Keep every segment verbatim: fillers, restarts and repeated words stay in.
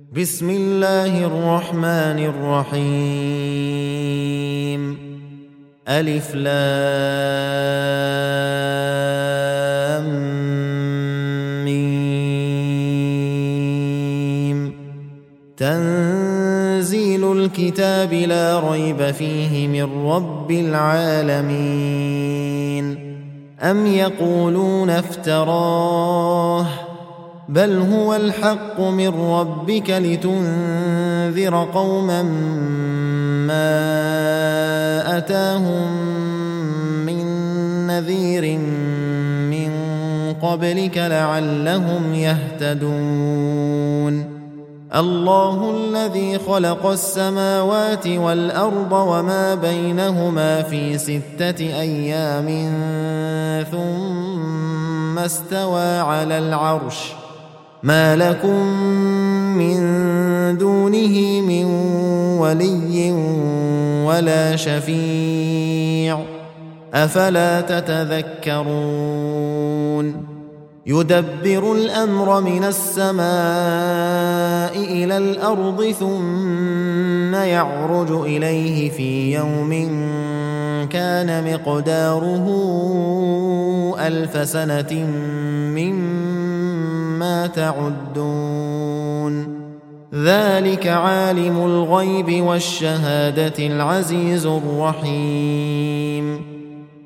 بسم الله الرحمن الرحيم ألف لام ميم تنزيل الكتاب لا ريب فيه من رب العالمين أم يقولون افتراه بل هو الحق من ربك لتنذر قوما ما أتاهم من نذير من قبلك لعلهم يهتدون الله الذي خلق السماوات والأرض وما بينهما في ستة أيام ثم استوى على العرش ما لكم من دونه من ولي ولا شفيع أفلا تتذكرون يدبر الأمر من السماء إلى الأرض ثم يعرج إليه في يوم كان مقداره ألف سنة مما تعدون ذلك عالم الغيب والشهادة العزيز الرحيم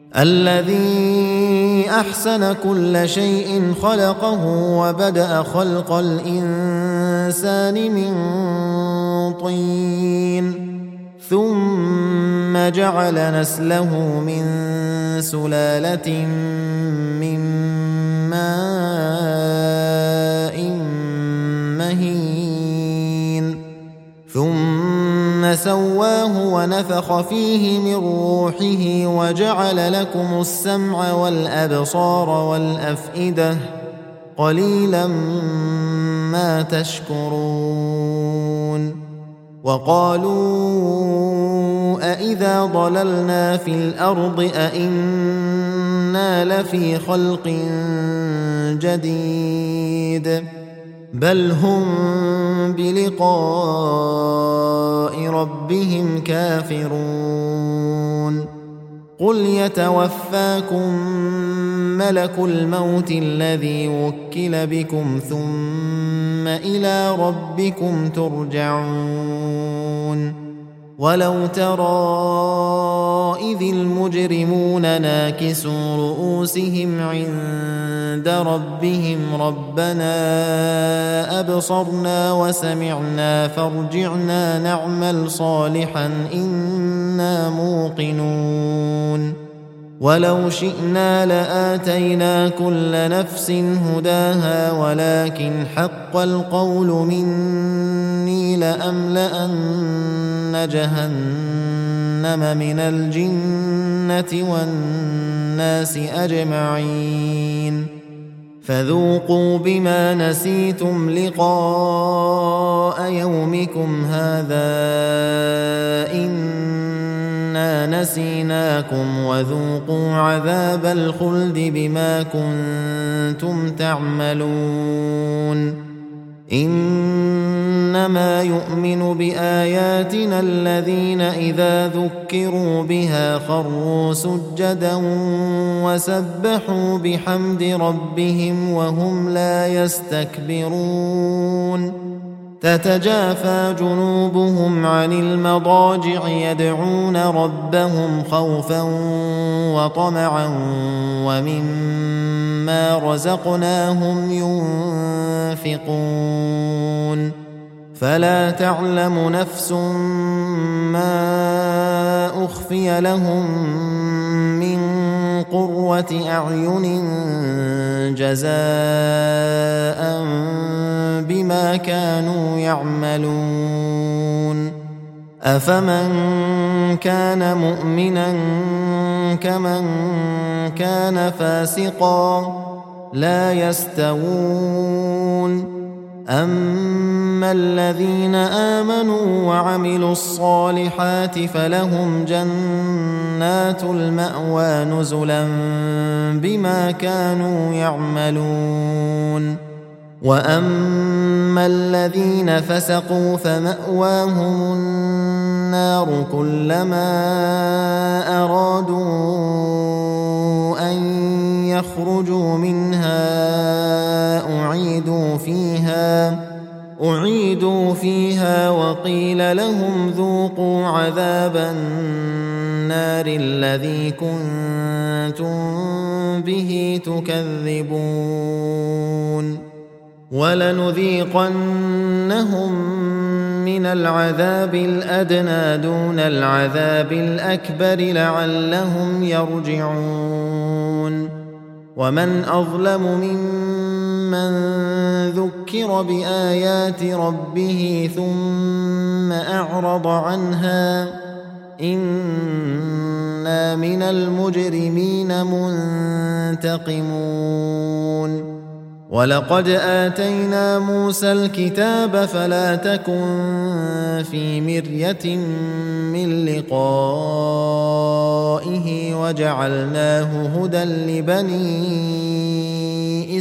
الذي أحسن كل شيء خلقه وبدأ خلق الإنسان من طين ثم جعل نسله من سلالة من ماء مهين ثم سواه ونفخ فيه من روحه وجعل لكم السمع والأبصار والأفئدة قليلا ما تشكرون وقالوا أإذا ضللنا في الأرض أإنا لفي خلق جديد بل هم بلقاء ربهم كافرون قل يتوفاكم ملك الموت الذي وكل بكم ثم إلى ربكم ترجعون ولو ترى إذ المجرمون ناكسوا رؤوسهم عند ربهم ربنا أبصرنا وسمعنا فارجعنا نعمل صالحا إنا موقنون ولو شئنا لآتينا كل نفس هداها ولكن حق القول مني لأملأن جهنم من الجنة والناس أجمعين فذوقوا بما نسيتم لقاء يومكم هذا إنا نسيناكم وذوقوا عذاب الخلد بما كنتم تعملون إنما يؤمن بآياتنا الذين إذا ذكروا بها خروا سجدا وسبحوا بحمد ربهم وهم لا يستكبرون تتجافى جنوبهم عن المضاجع يدعون ربهم خوفا وطمعا ومما رزقناهم ينفقون فلا تعلم نفس ما أخفي لهم من قرة أعين جزاء بما كانوا يعملون أفمن كان مؤمنا كمن كان فاسقا لا يستوون أما الذين آمنوا وعملوا الصالحات فلهم جنات المأوى نزلا بما كانوا يعملون وأما الذين فسقوا فمأواهم النار كلما أرادوا أن يخرجوا منها أعيدوا فيها أعيدوا فيها وقيل لهم ذوقوا عذاب النار الذي كنتم به تكذبون ولنذيقنهم من العذاب الأدنى دون العذاب الأكبر لعلهم يرجعون ومن أظلم ممن ذكر بآيات ربه ثم أعرض عنها إنا من المجرمين منتقمون ولقد آتينا موسى الكتاب فلا تكن في مرية من لقائه وجعلناه هدى لبني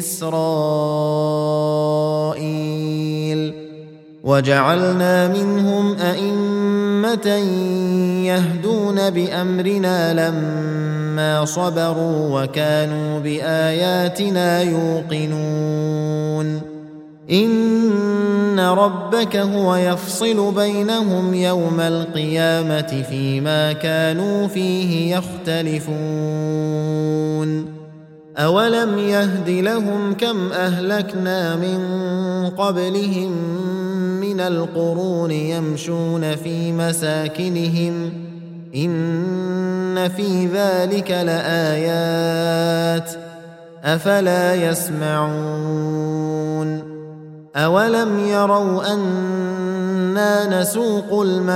إسرائيل وجعلنا منهم أئمة يهدون بأمرنا لما صبروا وكانوا بآياتنا يوقنون إن ربك هو يفصل بينهم يوم القيامة فيما كانوا فيه يختلفون أولم يهد لهم كم أهلكنا من قبلهم من القرون يمشون في مساكنهم إن في ذلك لآيات أفلا يسمعون أولم يروا أنا نسوق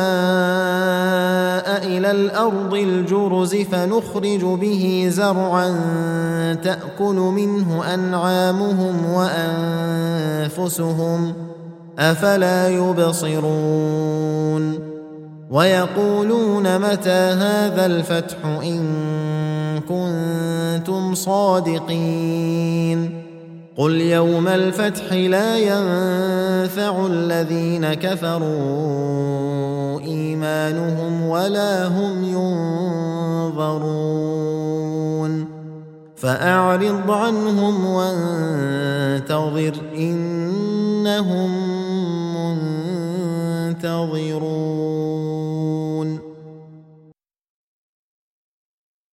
الماء إلى الأرض الجرز فنخرج به زرعا تأكل منه أنعامهم وأنفسهم أفلا يبصرون ويقولون متى هذا الفتح إن كنتم صادقين قل يوم الفتح لا ينفع الذين كفروا إيمانهم ولا هم ينظرون فأعرض عنهم وانتظر إنهم منتظرون